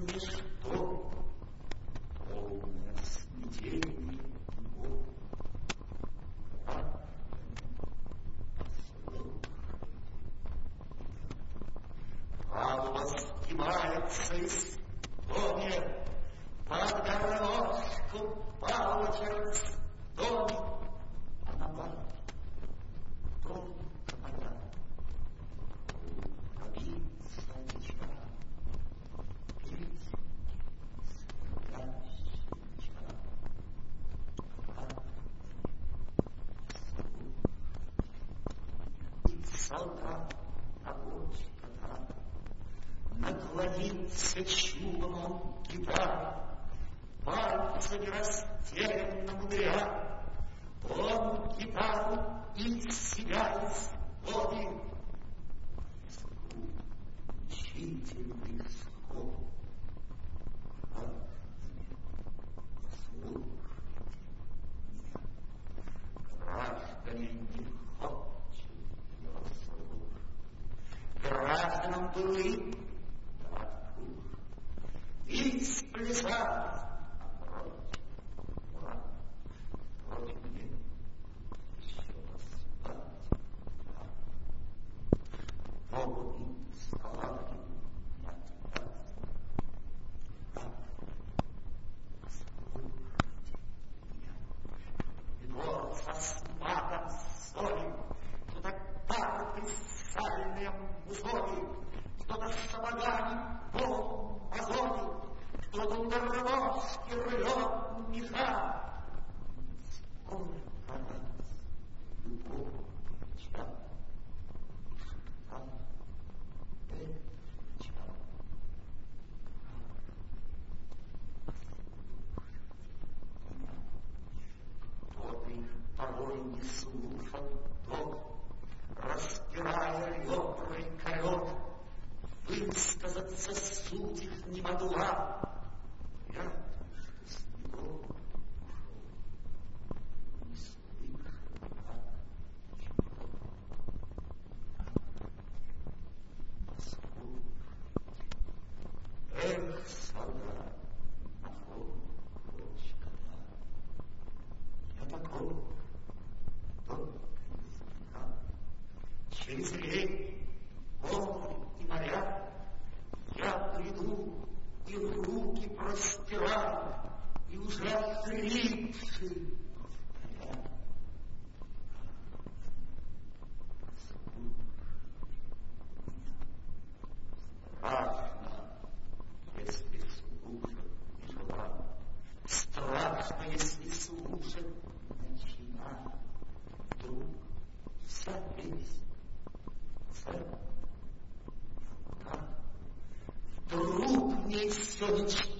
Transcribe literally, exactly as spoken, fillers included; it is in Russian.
ничто, полное смятение его. Палуба сгибается из доме, под горлошку палочек в доме, а на барке только моя пробиться вечера, пить спящие вечера. И солдат рабочий кота наклонится чубом он гитары, пальцами растерянно мудря, он гитару из себя исходит. Мучительный исход. Слушайте меня, граждане, не хочет я слушать. Гражданам былым и сплясать. Прочь мне еще раз спать. Богу и славе не отдать. Слушайте меня. И двор со смаком солим, кто-то карты сальные мусоли, кто-то с сапогами пол позорит, кто-то у горлошки рвет меха. Сколько раз любовь мечта, и шептал, эх, мечта. Кто-то их порой не слушал, тот, распирая ребра и колет, высказаться суть их не могла. Я, что с него ушел, не слышал я ничего. Послушайте, эх, солдат, на фоне прочь кота, я такой, только издалека, через рей, море и моря, я приду и руки простираю, и уже охрипший повторяю. Страшно, если слушать не желаю. Страшно, если слушать начинаю. Вдруг вся песня, вся вдруг мне все ничто